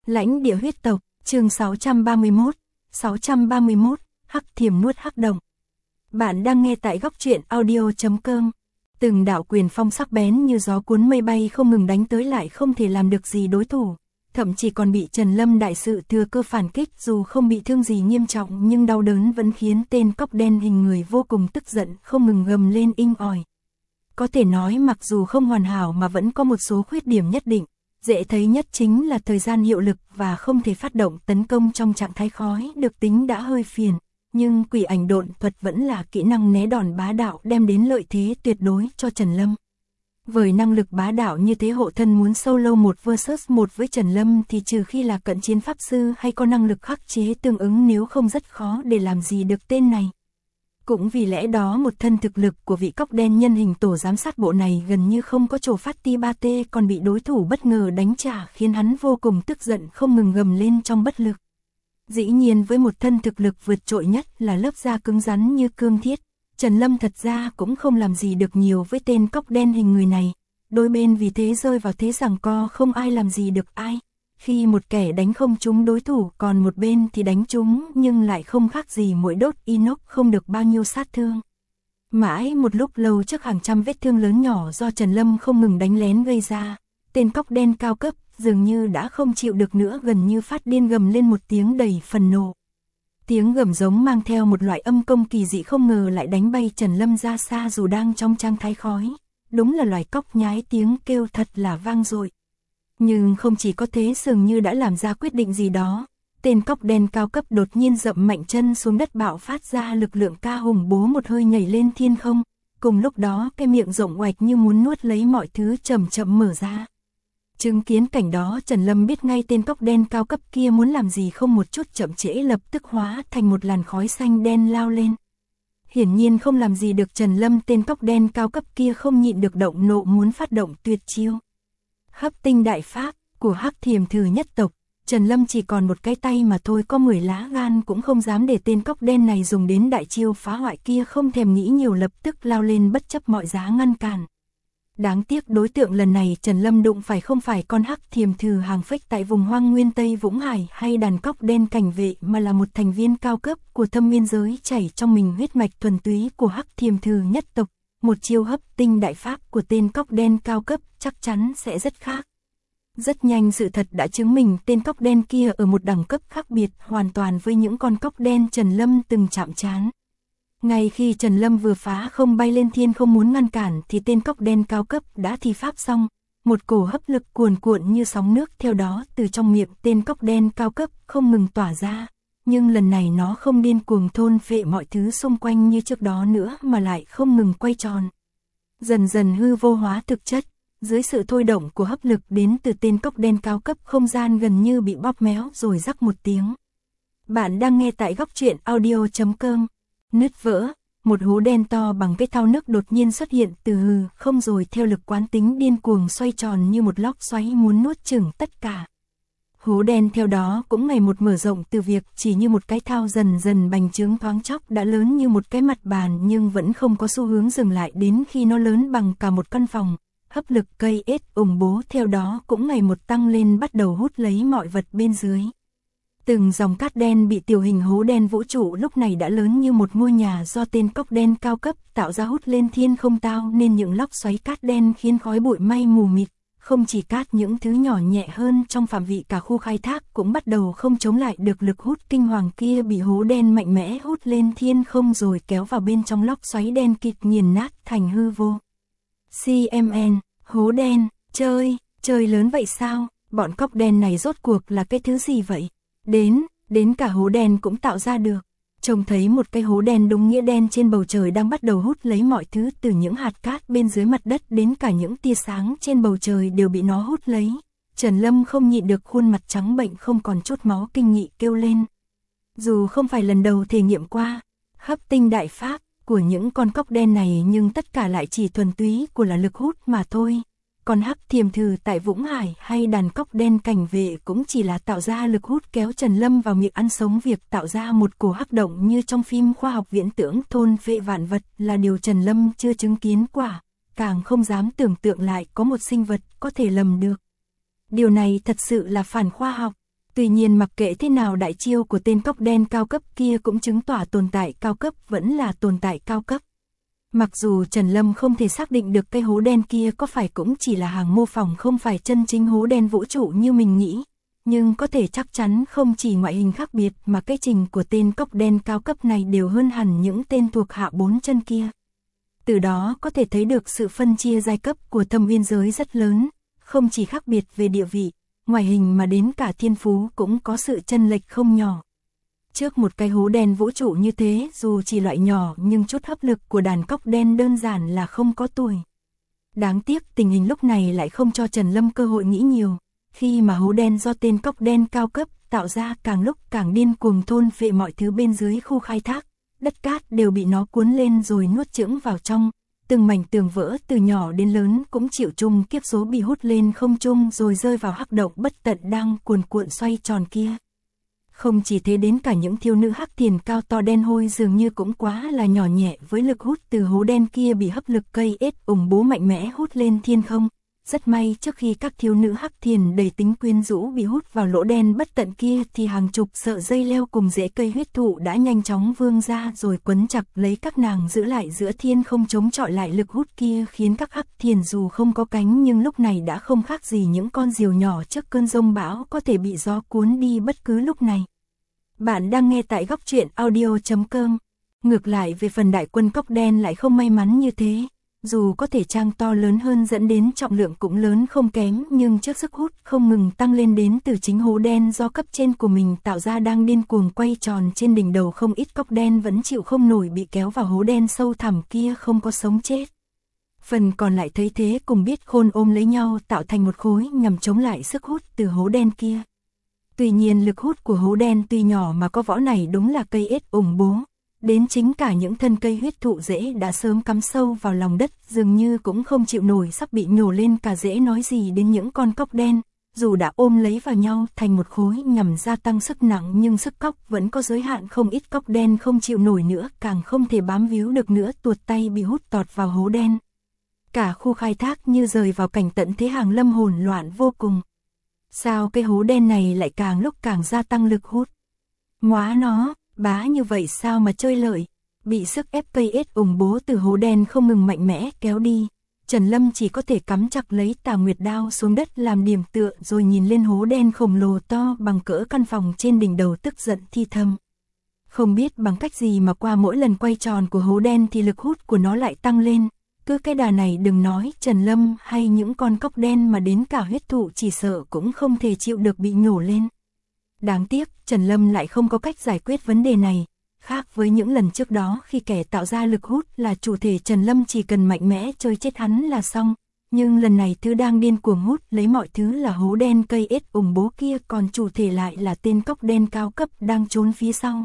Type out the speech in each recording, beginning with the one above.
Lãnh địa huyết tộc, chương 631, Hắc Thiềm nuốt hắc động. Bạn đang nghe tại góc truyện audio.com. Từng đạo quyền phong sắc bén như gió cuốn mây bay không ngừng đánh tới lại không thể làm được gì đối thủ, thậm chí còn bị Trần Lâm đại sự thừa cơ phản kích, dù không bị thương gì nghiêm trọng nhưng đau đớn vẫn khiến tên cóc đen hình người vô cùng tức giận, không ngừng gầm lên inh ỏi. Có thể nói mặc dù không hoàn hảo mà vẫn có một số khuyết điểm nhất định. Dễ thấy nhất chính là thời gian hiệu lực và không thể phát động tấn công trong trạng thái khói được tính đã hơi phiền, nhưng quỷ ảnh độn thuật vẫn là kỹ năng né đòn bá đạo đem đến lợi thế tuyệt đối cho Trần Lâm. Với năng lực bá đạo như thế, hộ thân muốn solo 1 vs 1 với Trần Lâm thì trừ khi là cận chiến pháp sư hay có năng lực khắc chế tương ứng, nếu không rất khó để làm gì được tên này. Cũng vì lẽ đó một thân thực lực của vị cóc đen nhân hình tổ giám sát bộ này gần như không có chỗ phát ti 3T, còn bị đối thủ bất ngờ đánh trả khiến hắn vô cùng tức giận, không ngừng gầm lên trong bất lực. Dĩ nhiên với một thân thực lực vượt trội nhất là lớp da cứng rắn như cương thiết, Trần Lâm thật ra cũng không làm gì được nhiều với tên cóc đen hình người này. Đôi bên vì thế rơi vào thế giằng co, không ai làm gì được ai. Khi một kẻ đánh không trúng đối thủ, còn một bên thì đánh trúng nhưng lại không khác gì muỗi đốt inox, không được bao nhiêu sát thương. Mãi một lúc lâu trước hàng trăm vết thương lớn nhỏ do Trần Lâm không ngừng đánh lén gây ra, tên cóc đen cao cấp dường như đã không chịu được nữa, gần như phát điên gầm lên một tiếng đầy phần nộ. Tiếng gầm giống mang theo một loại âm công kỳ dị, không ngờ lại đánh bay Trần Lâm ra xa dù đang trong trạng thái khói. Đúng là loài cóc nhái, tiếng kêu thật là vang dội. Nhưng không chỉ có thế, dường như đã làm ra quyết định gì đó. Tên cóc đen cao cấp đột nhiên dậm mạnh chân xuống đất, bạo phát ra lực lượng ca hùng bố, một hơi nhảy lên thiên không. Cùng lúc đó cái miệng rộng oạch như muốn nuốt lấy mọi thứ chậm chậm mở ra. Chứng kiến cảnh đó, Trần Lâm biết ngay tên cóc đen cao cấp kia muốn làm gì, không một chút chậm trễ lập tức hóa thành một làn khói xanh đen lao lên. Hiển nhiên không làm gì được Trần Lâm, tên cóc đen cao cấp kia không nhịn được động nộ muốn phát động tuyệt chiêu Hấp Tinh Đại Pháp của Hắc Thiềm Thử nhất tộc. Trần Lâm chỉ còn một cái tay mà thôi, có 10 lá gan cũng không dám để tên cóc đen này dùng đến đại chiêu phá hoại kia, không thèm nghĩ nhiều lập tức lao lên bất chấp mọi giá ngăn cản. Đáng tiếc đối tượng lần này Trần Lâm đụng phải không phải con Hắc Thiềm Thử hàng phách tại vùng hoang nguyên Tây Vũng Hải hay đàn cóc đen cảnh vệ, mà là một thành viên cao cấp của thâm nguyên giới, chảy trong mình huyết mạch thuần túy của Hắc Thiềm Thử nhất tộc. Một chiêu Hấp Tinh Đại Pháp của tên cóc đen cao cấp chắc chắn sẽ rất khác. Rất nhanh sự thật đã chứng minh tên cóc đen kia ở một đẳng cấp khác biệt hoàn toàn với những con cóc đen Trần Lâm từng chạm trán. Ngay khi Trần Lâm vừa phá không bay lên thiên không muốn ngăn cản thì tên cóc đen cao cấp đã thi pháp xong. Một cổ hấp lực cuồn cuộn như sóng nước theo đó từ trong miệng tên cóc đen cao cấp không ngừng tỏa ra. Nhưng lần này nó không điên cuồng thôn phệ mọi thứ xung quanh như trước đó nữa, mà lại không ngừng quay tròn. Dần dần hư vô hóa thực chất, dưới sự thôi động của hấp lực đến từ tên cóc đen cao cấp, không gian gần như bị bóp méo rồi rắc một tiếng. Bạn đang nghe tại góc truyện audio.com. Nứt vỡ, một hố đen to bằng cái thau nước đột nhiên xuất hiện từ hư không, rồi theo lực quán tính điên cuồng xoay tròn như một lốc xoáy muốn nuốt chửng tất cả. Hố đen theo đó cũng ngày một mở rộng, từ việc chỉ như một cái thau dần dần bành trướng, thoáng chốc đã lớn như một cái mặt bàn, nhưng vẫn không có xu hướng dừng lại đến khi nó lớn bằng cả một căn phòng. Hấp lực cây ết ủng bố theo đó cũng ngày một tăng lên, bắt đầu hút lấy mọi vật bên dưới. Từng dòng cát đen bị tiểu hình hố đen vũ trụ lúc này đã lớn như một ngôi nhà do tên cóc đen cao cấp tạo ra, hút lên thiên không tao nên những lốc xoáy cát đen khiến khói bụi mây mù mịt. Không chỉ cát, những thứ nhỏ nhẹ hơn trong phạm vi cả khu khai thác cũng bắt đầu không chống lại được lực hút kinh hoàng kia, bị hố đen mạnh mẽ hút lên thiên không rồi kéo vào bên trong lốc xoáy đen kịt, nghiền nát thành hư vô. CMN, hố đen, chơi lớn vậy sao? Bọn cóc đen này rốt cuộc là cái thứ gì vậy? Đến cả hố đen cũng tạo ra được. Trông thấy một cái hố đen đúng nghĩa đen trên bầu trời đang bắt đầu hút lấy mọi thứ, từ những hạt cát bên dưới mặt đất đến cả những tia sáng trên bầu trời đều bị nó hút lấy. Trần Lâm không nhịn được, khuôn mặt trắng bệnh không còn chút máu, kinh nghị kêu lên. Dù không phải lần đầu thể nghiệm qua Hấp Tinh Đại Pháp của những con cóc đen này, nhưng tất cả lại chỉ thuần túy của là lực hút mà thôi. Còn Hắc Thiềm Thử tại Vũng Hải hay đàn cóc đen cảnh vệ cũng chỉ là tạo ra lực hút kéo Trần Lâm vào miệng ăn sống. Việc tạo ra một cổ hắc động như trong phim khoa học viễn tưởng thôn phệ vạn vật là điều Trần Lâm chưa chứng kiến qua, càng không dám tưởng tượng lại có một sinh vật có thể lầm được. Điều này thật sự là phản khoa học. Tuy nhiên mặc kệ thế nào đại chiêu của tên cóc đen cao cấp kia cũng chứng tỏ tồn tại cao cấp vẫn là tồn tại cao cấp. Mặc dù Trần Lâm không thể xác định được cái hố đen kia có phải cũng chỉ là hàng mô phỏng không phải chân chính hố đen vũ trụ như mình nghĩ, nhưng có thể chắc chắn không chỉ ngoại hình khác biệt mà cái trình của tên cóc đen cao cấp này đều hơn hẳn những tên thuộc hạ 4 chân kia. Từ đó có thể thấy được sự phân chia giai cấp của Thâm Uyên giới rất lớn, không chỉ khác biệt về địa vị, ngoại hình mà đến cả thiên phú cũng có sự chênh lệch không nhỏ. Trước một cái hố đen vũ trụ như thế, dù chỉ loại nhỏ nhưng chút hấp lực của đàn cóc đen đơn giản là không có tuổi. Đáng tiếc tình hình lúc này lại không cho Trần Lâm cơ hội nghĩ nhiều, khi mà hố đen do tên cóc đen cao cấp tạo ra càng lúc càng điên cuồng thôn phệ mọi thứ bên dưới khu khai thác, đất cát đều bị nó cuốn lên rồi nuốt chửng vào trong, từng mảnh tường vỡ từ nhỏ đến lớn cũng chịu chung kiếp số bị hút lên không trung rồi rơi vào hắc động bất tận đang cuồn cuộn xoay tròn kia. Không chỉ thế, đến cả những thiếu nữ hắc thiền cao to đen hôi dường như cũng quá là nhỏ nhẹ với lực hút từ hố đen kia, bị hấp lực cây ếch ủng bố mạnh mẽ hút lên thiên không. Rất may trước khi các thiếu nữ hắc thiền đầy tính quyến rũ bị hút vào lỗ đen bất tận kia thì hàng chục sợi dây leo cùng rễ cây huyết thụ đã nhanh chóng vươn ra rồi quấn chặt lấy các nàng giữ lại giữa thiên không, chống chọi lại lực hút kia, khiến các hắc thiền dù không có cánh nhưng lúc này đã không khác gì những con diều nhỏ trước cơn giông bão có thể bị gió cuốn đi bất cứ lúc này. Bạn đang nghe tại góc truyện audio.com. Ngược lại về phần đại quân cóc đen lại không may mắn như thế. Dù có thể trang to lớn hơn dẫn đến trọng lượng cũng lớn không kém, nhưng trước sức hút không ngừng tăng lên đến từ chính hố đen do cấp trên của mình tạo ra đang điên cuồng quay tròn trên đỉnh đầu, không ít cóc đen vẫn chịu không nổi bị kéo vào hố đen sâu thẳm kia không có sống chết. Phần còn lại thấy thế cùng biết khôn ôm lấy nhau tạo thành một khối nhằm chống lại sức hút từ hố đen kia. Tuy nhiên lực hút của hố đen tuy nhỏ mà có võ này đúng là cây ếch ủng bố. Đến chính cả những thân cây huyết thụ rễ đã sớm cắm sâu vào lòng đất dường như cũng không chịu nổi, sắp bị nhổ lên cả rễ, nói gì đến những con cóc đen. Dù đã ôm lấy vào nhau thành một khối nhằm gia tăng sức nặng nhưng sức cóc vẫn có giới hạn, không ít cóc đen không chịu nổi nữa, càng không thể bám víu được nữa, tuột tay bị hút tọt vào hố đen. Cả khu khai thác như rơi vào cảnh tận thế hàng lâm, hỗn loạn vô cùng. Sao cái hố đen này lại càng lúc càng gia tăng lực hút? Móa nó, bá như vậy sao mà chơi lợi? Bị sức ép cây ếch ủng bố từ hố đen không ngừng mạnh mẽ kéo đi, Trần Lâm chỉ có thể cắm chặt lấy Tà Nguyệt đao xuống đất làm điểm tựa rồi nhìn lên hố đen khổng lồ to bằng cỡ căn phòng trên đỉnh đầu, tức giận thi thầm. Không biết bằng cách gì mà qua mỗi lần quay tròn của hố đen thì lực hút của nó lại tăng lên. Cứ cái đà này đừng nói Trần Lâm hay những con cóc đen mà đến cả huyết thụ chỉ sợ cũng không thể chịu được bị nhổ lên. Đáng tiếc Trần Lâm lại không có cách giải quyết vấn đề này. Khác với những lần trước đó khi kẻ tạo ra lực hút là chủ thể, Trần Lâm chỉ cần mạnh mẽ chơi chết hắn là xong. Nhưng lần này thứ đang điên cuồng hút lấy mọi thứ là hố đen cây ếch ủng bố kia, còn chủ thể lại là tên cóc đen cao cấp đang trốn phía sau.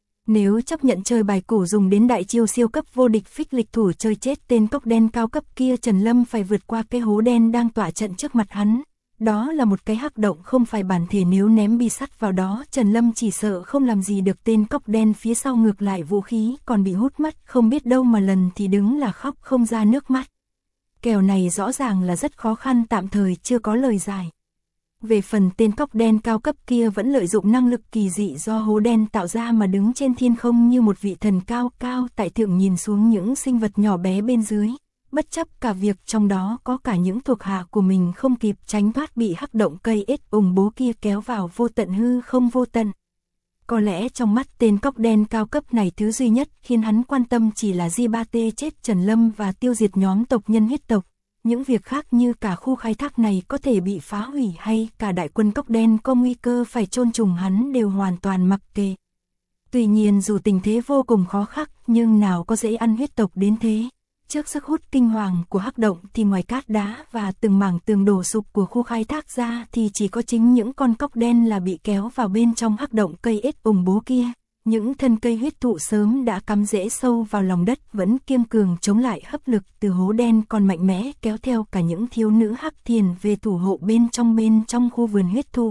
Nếu chấp nhận chơi bài củ dùng đến đại chiêu siêu cấp vô địch phích lịch thủ chơi chết tên cóc đen cao cấp kia, Trần Lâm phải vượt qua cái hố đen đang tỏa trận trước mặt hắn. Đó là một cái hắc động không phải bản thể, nếu ném bi sắt vào đó Trần Lâm chỉ sợ không làm gì được tên cóc đen phía sau, ngược lại vũ khí còn bị hút mất không biết đâu mà lần thì đứng là khóc không ra nước mắt. Kèo này rõ ràng là rất khó khăn, tạm thời chưa có lời giải. Về phần tên cóc đen cao cấp kia vẫn lợi dụng năng lực kỳ dị do hố đen tạo ra mà đứng trên thiên không như một vị thần cao cao tại thượng, nhìn xuống những sinh vật nhỏ bé bên dưới. Bất chấp cả việc trong đó có cả những thuộc hạ của mình không kịp tránh thoát bị hắc động cây ếch ủng bố kia kéo vào vô tận hư không vô tận. Có lẽ trong mắt tên cóc đen cao cấp này, thứ duy nhất khiến hắn quan tâm chỉ là Di-ba-tê chết Trần Lâm và tiêu diệt nhóm tộc nhân huyết tộc. Những việc khác như cả khu khai thác này có thể bị phá hủy hay cả đại quân cóc đen có nguy cơ phải chôn trùng hắn đều hoàn toàn mặc kệ. Tuy nhiên dù tình thế vô cùng khó khăn nhưng nào có dễ ăn huyết tộc đến thế. Trước sức hút kinh hoàng của hắc động thì ngoài cát đá và từng mảng tường đổ sụp của khu khai thác ra thì chỉ có chính những con cóc đen là bị kéo vào bên trong hắc động cây ếch ủng bố kia. Những thân cây huyết thụ sớm đã cắm rễ sâu vào lòng đất vẫn kiên cường chống lại hấp lực từ hố đen, còn mạnh mẽ kéo theo cả những thiếu nữ hắc thiền về thủ hộ bên trong khu vườn huyết thụ.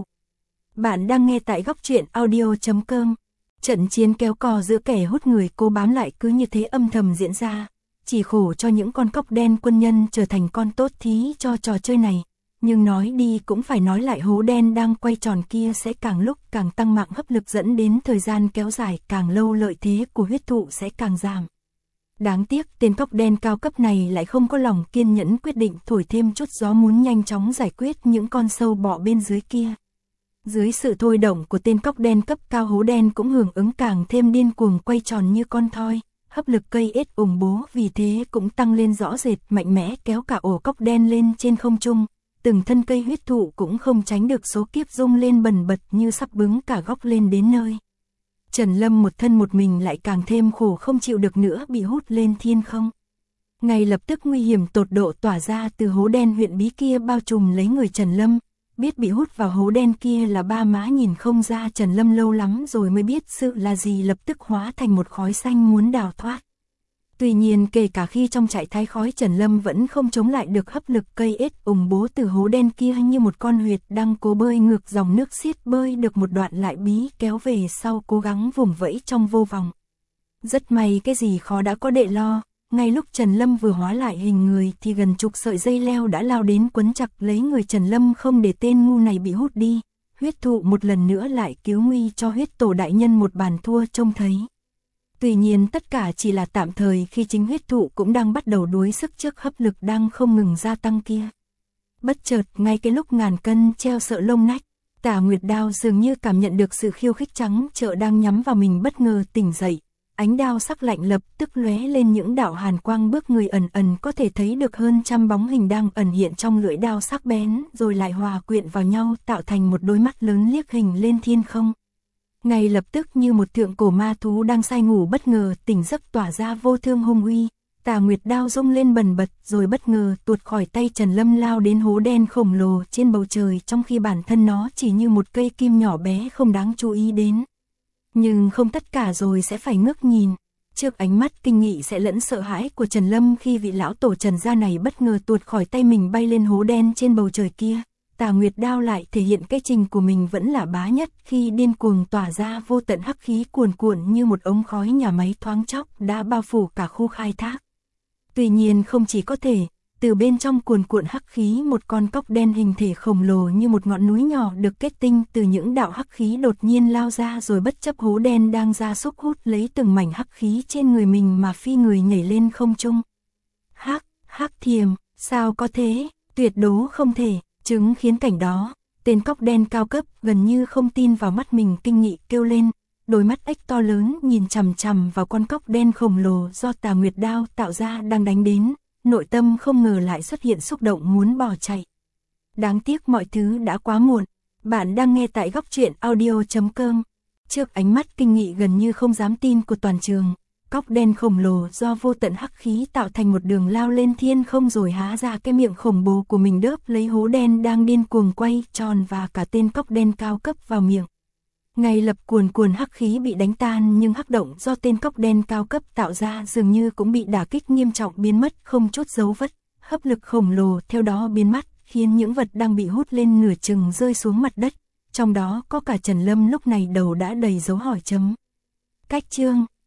Bạn đang nghe tại góc truyện audio.com. Trận chiến kéo cò giữa kẻ hút người cố bám lại cứ như thế âm thầm diễn ra. Chỉ khổ cho những con cóc đen quân nhân trở thành con tốt thí cho trò chơi này. Nhưng nói đi cũng phải nói lại, hố đen đang quay tròn kia sẽ càng lúc càng tăng mạng hấp lực, dẫn đến thời gian kéo dài càng lâu lợi thế của huyết thụ sẽ càng giảm. Đáng tiếc tên cóc đen cao cấp này lại không có lòng kiên nhẫn, quyết định thổi thêm chút gió, muốn nhanh chóng giải quyết những con sâu bọ bên dưới kia. Dưới sự thôi động của tên cóc đen cấp cao, hố đen cũng hưởng ứng càng thêm điên cuồng, quay tròn như con thoi, hấp lực cây ết ủng bố vì thế cũng tăng lên rõ rệt, mạnh mẽ kéo cả ổ cóc đen lên trên không trung. Từng thân cây huyết thụ cũng không tránh được số kiếp rung lên bần bật như sắp bứng cả góc lên đến nơi. Trần Lâm một thân một mình lại càng thêm khổ không chịu được nữa, bị hút lên thiên không. Ngay lập tức nguy hiểm tột độ tỏa ra từ hố đen huyện bí kia bao trùm lấy người Trần Lâm. Biết bị hút vào hố đen kia là ba má nhìn không ra, Trần Lâm lâu lắm rồi mới biết sự là gì, lập tức hóa thành một khói xanh muốn đào thoát. Tuy nhiên kể cả khi trong trại thái khói, Trần Lâm vẫn không chống lại được hấp lực cây ết ủng bố từ hố đen kia, như một con huyệt đang cố bơi ngược dòng nước xiết, bơi được một đoạn lại bí kéo về sau, cố gắng vùng vẫy trong vô vọng. Rất may cái gì khó đã có đệ lo, ngay lúc Trần Lâm vừa hóa lại hình người thì gần chục sợi dây leo đã lao đến quấn chặt lấy người Trần Lâm, không để tên ngu này bị hút đi. Huyết thụ một lần nữa lại cứu nguy cho huyết tổ đại nhân một bàn thua trông thấy. Tuy nhiên tất cả chỉ là tạm thời, khi chính huyết thụ cũng đang bắt đầu đuối sức trước hấp lực đang không ngừng gia tăng kia. Bất chợt, ngay cái lúc ngàn cân treo sợi lông nách, Tà Nguyệt Đao dường như cảm nhận được sự khiêu khích trắng trợn đang nhắm vào mình, bất ngờ tỉnh dậy. Ánh đao sắc lạnh lập tức lóe lên những đạo hàn quang, bước người ẩn ẩn có thể thấy được hơn trăm bóng hình đang ẩn hiện trong lưỡi đao sắc bén, rồi lại hòa quyện vào nhau tạo thành một đôi mắt lớn liếc hình lên thiên không. Ngay lập tức như một thượng cổ ma thú đang say ngủ bất ngờ tỉnh giấc, tỏa ra vô thương hung uy. Tà Nguyệt Đao rung lên bần bật rồi bất ngờ tuột khỏi tay Trần Lâm, lao đến hố đen khổng lồ trên bầu trời, trong khi bản thân nó chỉ như một cây kim nhỏ bé không đáng chú ý đến. Nhưng không tất cả rồi sẽ phải ngước nhìn trước ánh mắt kinh nghị sẽ lẫn sợ hãi của Trần Lâm khi vị lão tổ Trần gia này bất ngờ tuột khỏi tay mình bay lên hố đen trên bầu trời kia. Tà Nguyệt Đao lại thể hiện cái trình của mình vẫn là bá nhất, khi điên cuồng tỏa ra vô tận hắc khí cuồn cuộn như một ống khói nhà máy thoáng chốc đã bao phủ cả khu khai thác. Tuy nhiên không chỉ có thể, từ bên trong cuồn cuộn hắc khí, một con cóc đen hình thể khổng lồ như một ngọn núi nhỏ được kết tinh từ những đạo hắc khí đột nhiên lao ra, rồi bất chấp hố đen đang ra sức hút lấy từng mảnh hắc khí trên người mình mà phi người nhảy lên không trung. Hắc thiềm, sao có thế, tuyệt đối không thể. Chứng khiến cảnh đó, tên cóc đen cao cấp gần như không tin vào mắt mình, kinh nghị kêu lên, đôi mắt ếch to lớn nhìn chằm chằm vào con cóc đen khổng lồ do Tà Nguyệt Đao tạo ra đang đánh đến, nội tâm không ngờ lại xuất hiện xúc động muốn bỏ chạy. Đáng tiếc mọi thứ đã quá muộn. Bạn đang nghe tại Góc Truyện Audio.com. Trước ánh mắt kinh nghị gần như không dám tin của toàn trường, cóc đen khổng lồ do vô tận hắc khí tạo thành một đường lao lên thiên không, rồi há ra cái miệng khổng bồ của mình đớp lấy hố đen đang điên cuồng quay tròn và cả tên cóc đen cao cấp vào miệng. Ngay lập cuồn cuồn hắc khí bị đánh tan, nhưng hắc động do tên cóc đen cao cấp tạo ra dường như cũng bị đả kích nghiêm trọng, biến mất không chút dấu vết. Hấp lực khổng lồ theo đó biến mất, khiến những vật đang bị hút lên nửa chừng rơi xuống mặt đất. Trong đó có cả Trần Lâm, lúc này đầu đã đầy dấu hỏi chấm. Cách chương